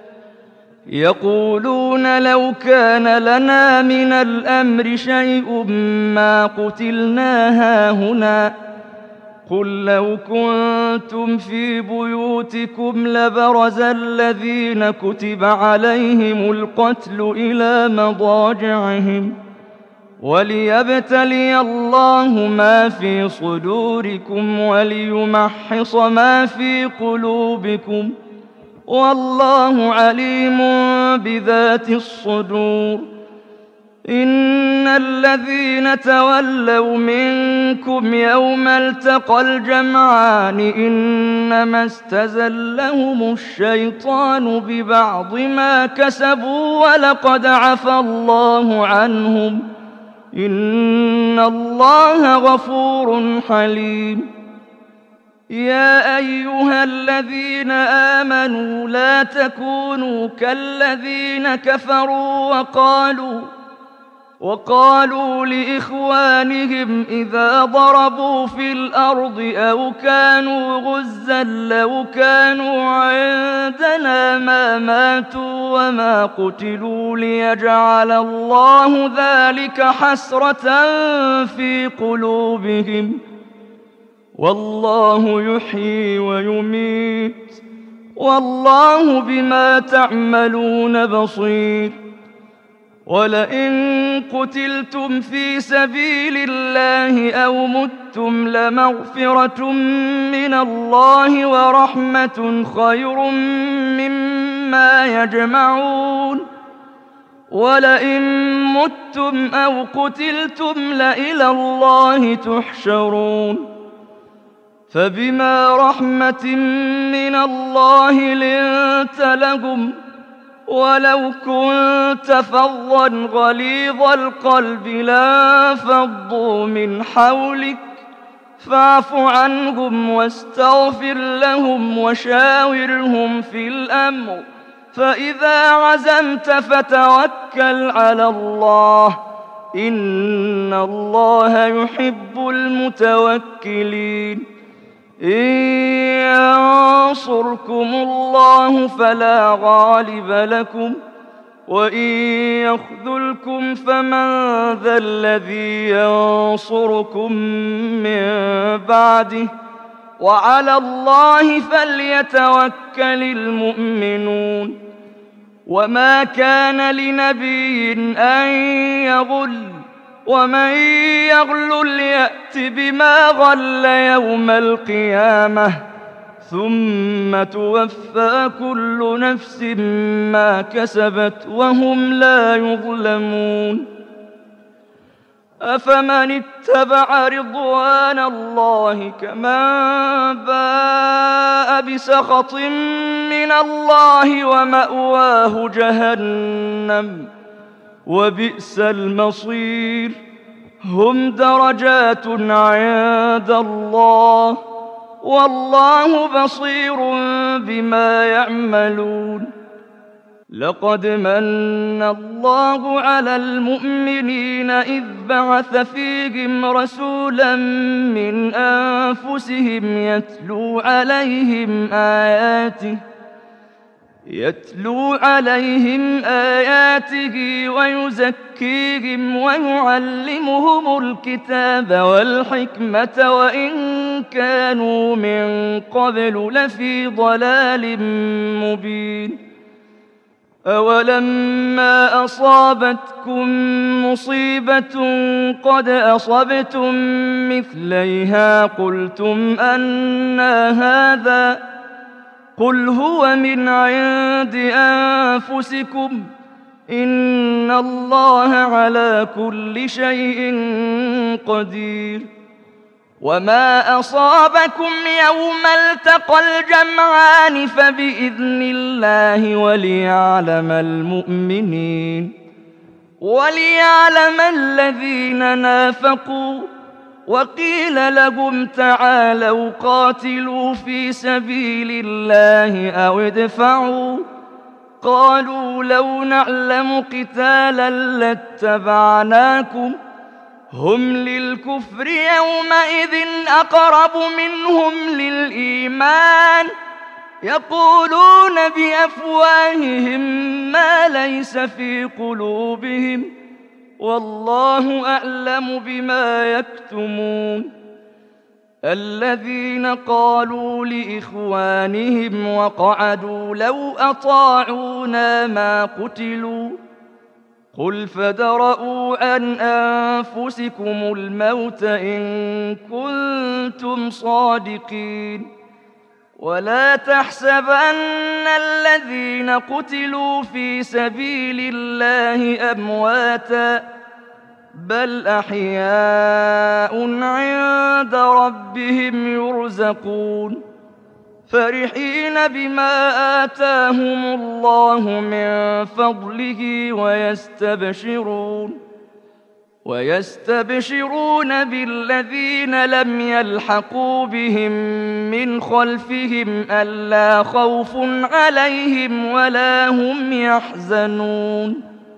يقولون لو كان لنا من الأمر شيء ما قتلنا هاهنا قل لو كنتم في بيوتكم لبرز الذين كتب عليهم القتل إلى مضاجعهم وليبتلي الله ما في صدوركم وليمحص ما في قلوبكم والله عليم بذات الصدور. إن الذين تولوا منكم يوم التقى الجمعان إنما استزلهم الشيطان ببعض ما كسبوا ولقد عفا الله عنهم إن الله غفور حليم. يا أيها الذين آمنوا لا تكونوا كالذين كفروا وقالوا وقالوا لإخوانهم إذا ضربوا في الأرض أو كانوا غزا لو كانوا عندنا ما ماتوا وما قتلوا ليجعل الله ذلك حسرة في قلوبهم والله يحيي ويميت والله بما تعملون بصير. ولئن قتلتم في سبيل الله أو متم لمغفرة من الله ورحمة خير مما يجمعون. ولئن متم أو قتلتم لإلى الله تحشرون. فبما رحمة من الله لنت لهم ولو كنت فظا غليظ القلب لانفضوا من حولك فاعف عنهم واستغفر لهم وشاورهم في الأمر فإذا عزمت فتوكل على الله إن الله يحب المتوكلين. إن ينصركم الله فلا غالب لكم وإن يخذلكم فمن ذا الذي ينصركم من بعده وعلى الله فليتوكل المؤمنون. وما كان لنبي أن يغل ومن يغلل يأت بما غل يوم القيامة ثم توفى كل نفس ما كسبت وهم لا يظلمون. أفمن اتبع رضوان الله كمن باء بسخط من الله ومأواه جهنم وبئس المصير. هم درجات عند الله والله بصير بما يعملون. لقد من الله على المؤمنين إذ بعث فيهم رسولا من أنفسهم يتلو عليهم آياته يتلو عليهم آياته ويزكيهم ويعلمهم الكتاب والحكمة وإن كانوا من قبل لفي ضلال مبين. أولما أصابتكم مصيبة قد أصبتم مثليها قلتم أنى هذا قل هو من عند أنفسكم إن الله على كل شيء قدير. وما أصابكم يوم التقى الجمعان فبإذن الله وليعلم المؤمنين وليعلم الذين نافقوا. وقيل لهم تعالوا قاتلوا في سبيل الله أو ادفعوا قالوا لو نعلم قتالا لاتبعناكم هم للكفر يومئذ أقرب منهم للإيمان يقولون بأفواههم ما ليس في قلوبهم والله أعلم بما يكتمون. الذين قالوا لإخوانهم وقعدوا لو أطاعونا ما قتلوا قل فادرءوا عن أنفسكم الموت إن كنتم صادقين. ولا تحسبن الذين قتلوا في سبيل الله أمواتا بل أحياء عند ربهم يرزقون فرحين بما آتاهم الله من فضله ويستبشرون ويستبشرون بالذين لم يلحقوا بهم من خلفهم ألا خوف عليهم ولا هم يحزنون.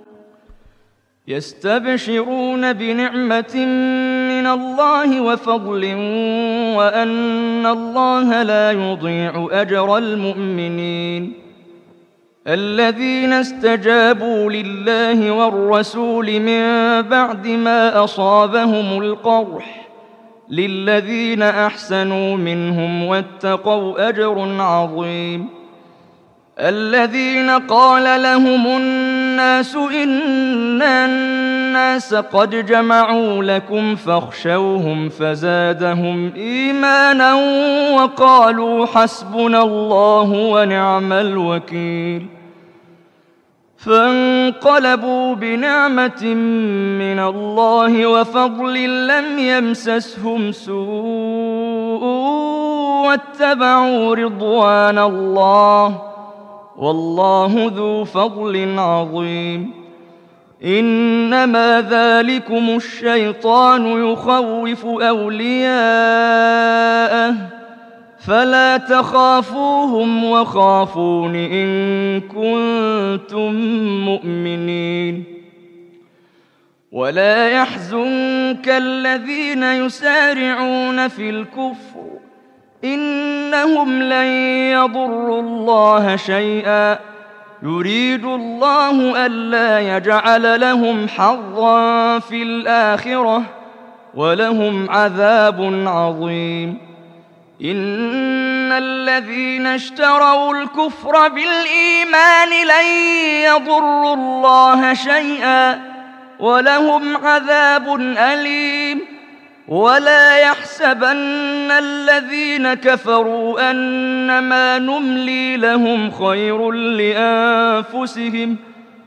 يستبشرون بنعمة من الله وفضل وأن الله لا يضيع أجر المؤمنين. الذين استجابوا لله والرسول من بعد ما أصابهم القرح للذين أحسنوا منهم واتقوا أجر عظيم. الذين قال لهم الناس إن الناس قد جمعوا لكم فاخشوهم فزادهم إيمانا وقالوا حسبنا الله ونعم الوكيل. فانقلبوا بنعمة من الله وفضل لم يمسسهم سوء واتبعوا رضوان الله والله ذو فضل عظيم. إنما ذلكم الشيطان يخوف أولياءه فلا تخافوهم وخافون إن كنتم مؤمنين. ولا يحزنك الذين يسارعون في الكفر إنهم لن يضروا الله شيئا يريد الله ألا يجعل لهم حظا في الآخرة ولهم عذاب عظيم. إن الذين اشتروا الكفر بالإيمان لن يضروا الله شيئا ولهم عذاب أليم. ولا يحسبن الذين كفروا أنما نملي لهم خير لأنفسهم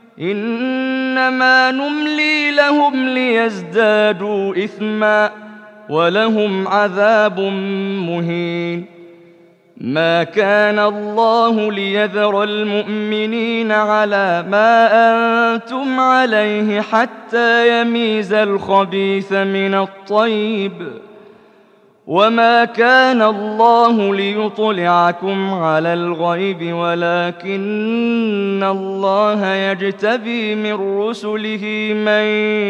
إنما نملي لهم ليزدادوا إثما ولهم عذاب مهين. ما كان الله ليذر المؤمنين على ما أنتم عليه حتى يميز الخبيث من الطيب وما كان الله ليطلعكم على الغيب ولكن الله يجتبي من رسله من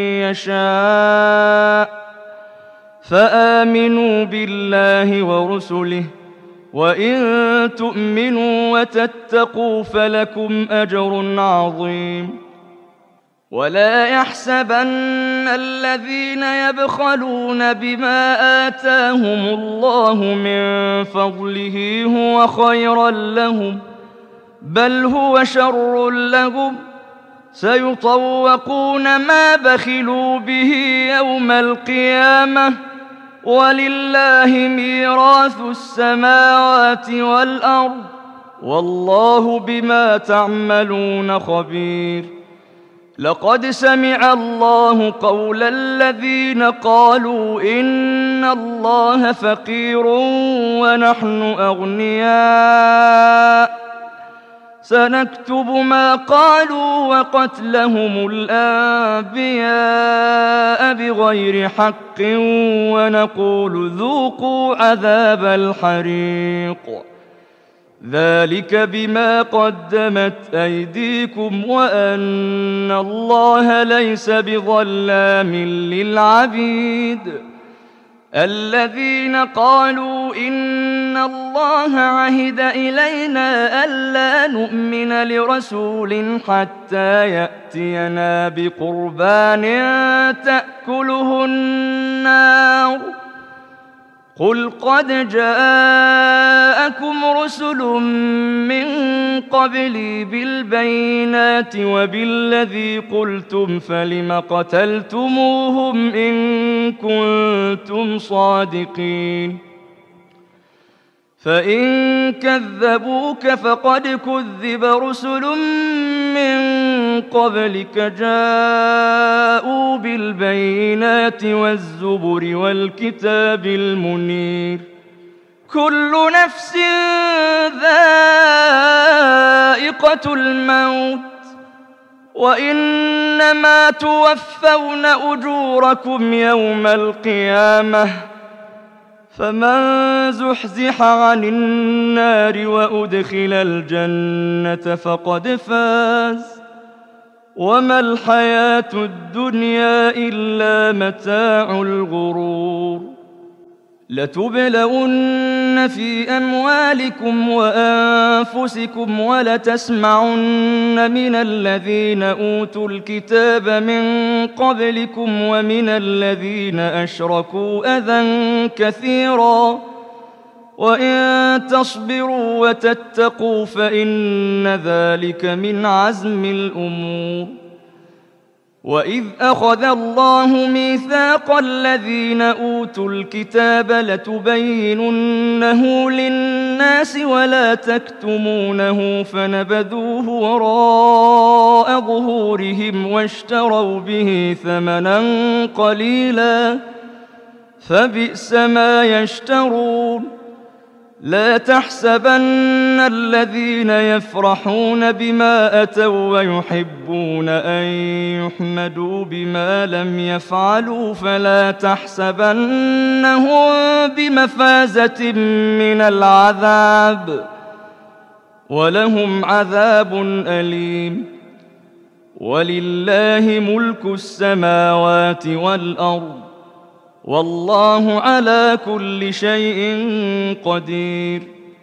يشاء فآمنوا بالله ورسله وإن تؤمنوا وتتقوا فلكم أجر عظيم. ولا يحسبن الذين يبخلون بما آتاهم الله من فضله هو خيرا لهم بل هو شر لهم سيطوقون ما بخلوا به يوم القيامة ولله ميراث السماوات والأرض والله بما تعملون خبير. لقد سمع الله قول الذين قالوا إن الله فقير ونحن أغنياء سنكتب ما قالوا وقتلهم الأنبياء بغير حق ونقول ذوقوا عذاب الحريق ذلك بما قدمت أيديكم وأن الله ليس بظلام للعبيد. الذين قالوا إن الله عهد إلينا ألا نؤمن لرسول حتى يأتينا بقربان تأكله النار قل قد جاءكم رسل من قبلي بالبينات وبالذي قلتم فلم قتلتموهم إن كنتم صادقين فإن كذبوك فقد كذب رسل من قبلك جاءوا بالبينات والزبر والكتاب المنير كل نفس ذائقة الموت وإنما توفون أجوركم يوم القيامة فمن زحزح عن النار وأدخل الجنة فقد فاز وما الحياة الدنيا إلا متاع الغرور. لتبلغن في أموالكم وأنفسكم ولتسمعن من الذين أوتوا الكتاب من قبلكم ومن الذين أشركوا أذى كثيرا وإن تصبروا وتتقوا فإن ذلك من عزم الأمور. وإذ أخذ الله ميثاق الذين أوتوا الكتاب لتبيننه للناس ولا تكتمونه فنبذوه وراء ظهورهم واشتروا به ثمنا قليلا فبئس ما يشترون. لا تحسبن الذين يفرحون بما أتوا ويحبون أن يحمدوا بما لم يفعلوا فلا تحسبنهم بمفازة من العذاب ولهم عذاب أليم. ولله ملك السماوات والأرض والله على كل شيء قدير.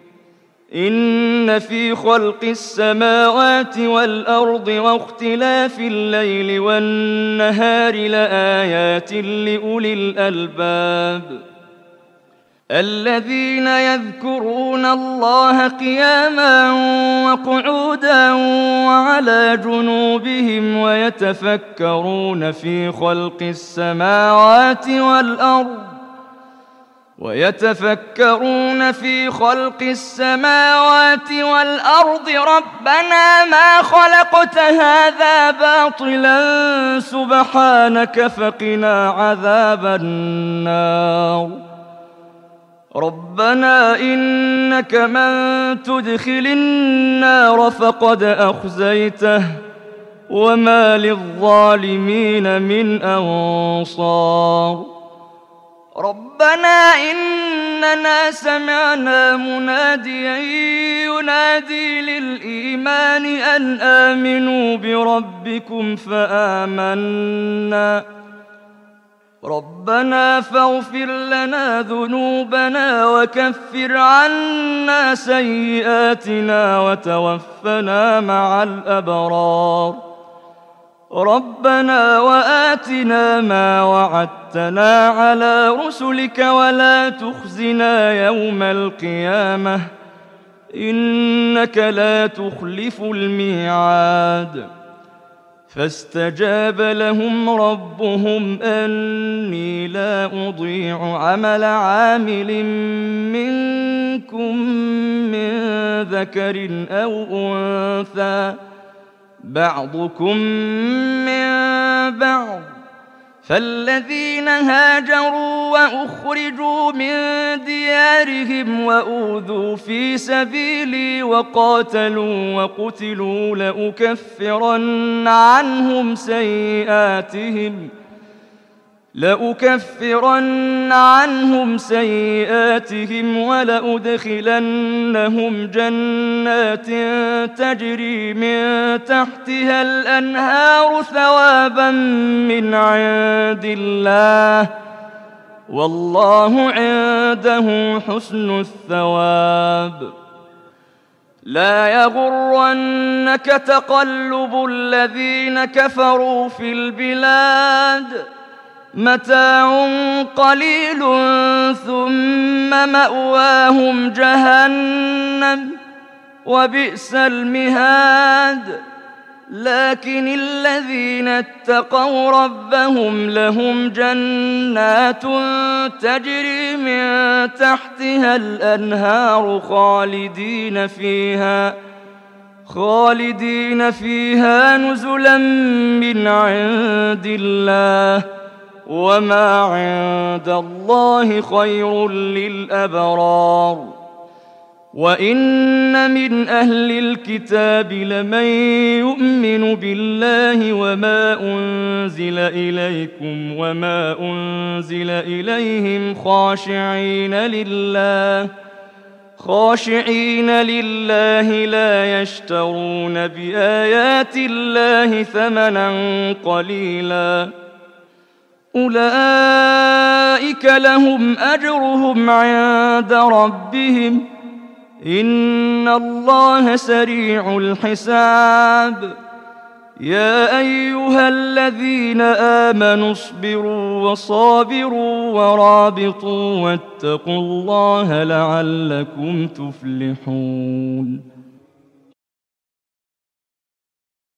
إن في خلق السماوات والأرض واختلاف الليل والنهار لآيات لأولي الألباب الذين يذكرون الله قياما وقعودا وعلى جنوبهم ويتفكرون في خلق السماوات والأرض ويتفكرون في خلق السماوات والأرض ربنا ما خلقت هذا باطلا سبحانك فقنا عذاب النار. ربنا إنك من تدخل النار فقد أخزيته وما للظالمين من أنصار. ربنا إنك إننا سمعنا مناديا ينادي للإيمان أن آمنوا بربكم فآمنا ربنا فاغفر لنا ذنوبنا وكفر عنا سيئاتنا وتوفنا مع الأبرار ربنا وآتنا ما وعدتنا على رسلك ولا تخزنا يوم القيامة إنك لا تخلف الميعاد فاستجاب لهم ربهم أني لا أضيع عمل عامل منكم من ذكر أو أنثى بعضكم من بعض فالذين هاجروا وأخرجوا من ديارهم وأوذوا في سبيلي وقاتلوا وقتلوا لأكفرن عنهم سيئاتهم لأكفرن عنهم سيئاتهم ولأدخلنهم جنات تجري من تحتها الأنهار ثوابا من عند الله والله عنده حسن الثواب لا يغرنك تقلب الذين كفروا في البلاد متاع قليل ثم مأواهم جهنم وبئس المهاد لكن الذين اتقوا ربهم لهم جنات تجري من تحتها الأنهار خالدين فيها خالدين فيها نزلا من عند الله وما عند الله خير للأبرار وإن من أهل الكتاب لمن يؤمن بالله وما أنزل إليكم وما أنزل إليهم خاشعين لله خاشعين لله لا يشترون بآيات الله ثمنا قليلا أولئك لهم أجرهم عند ربهم إن الله سريع الحساب يا أيها الذين آمنوا اصبروا وصابروا ورابطوا واتقوا الله لعلكم تفلحون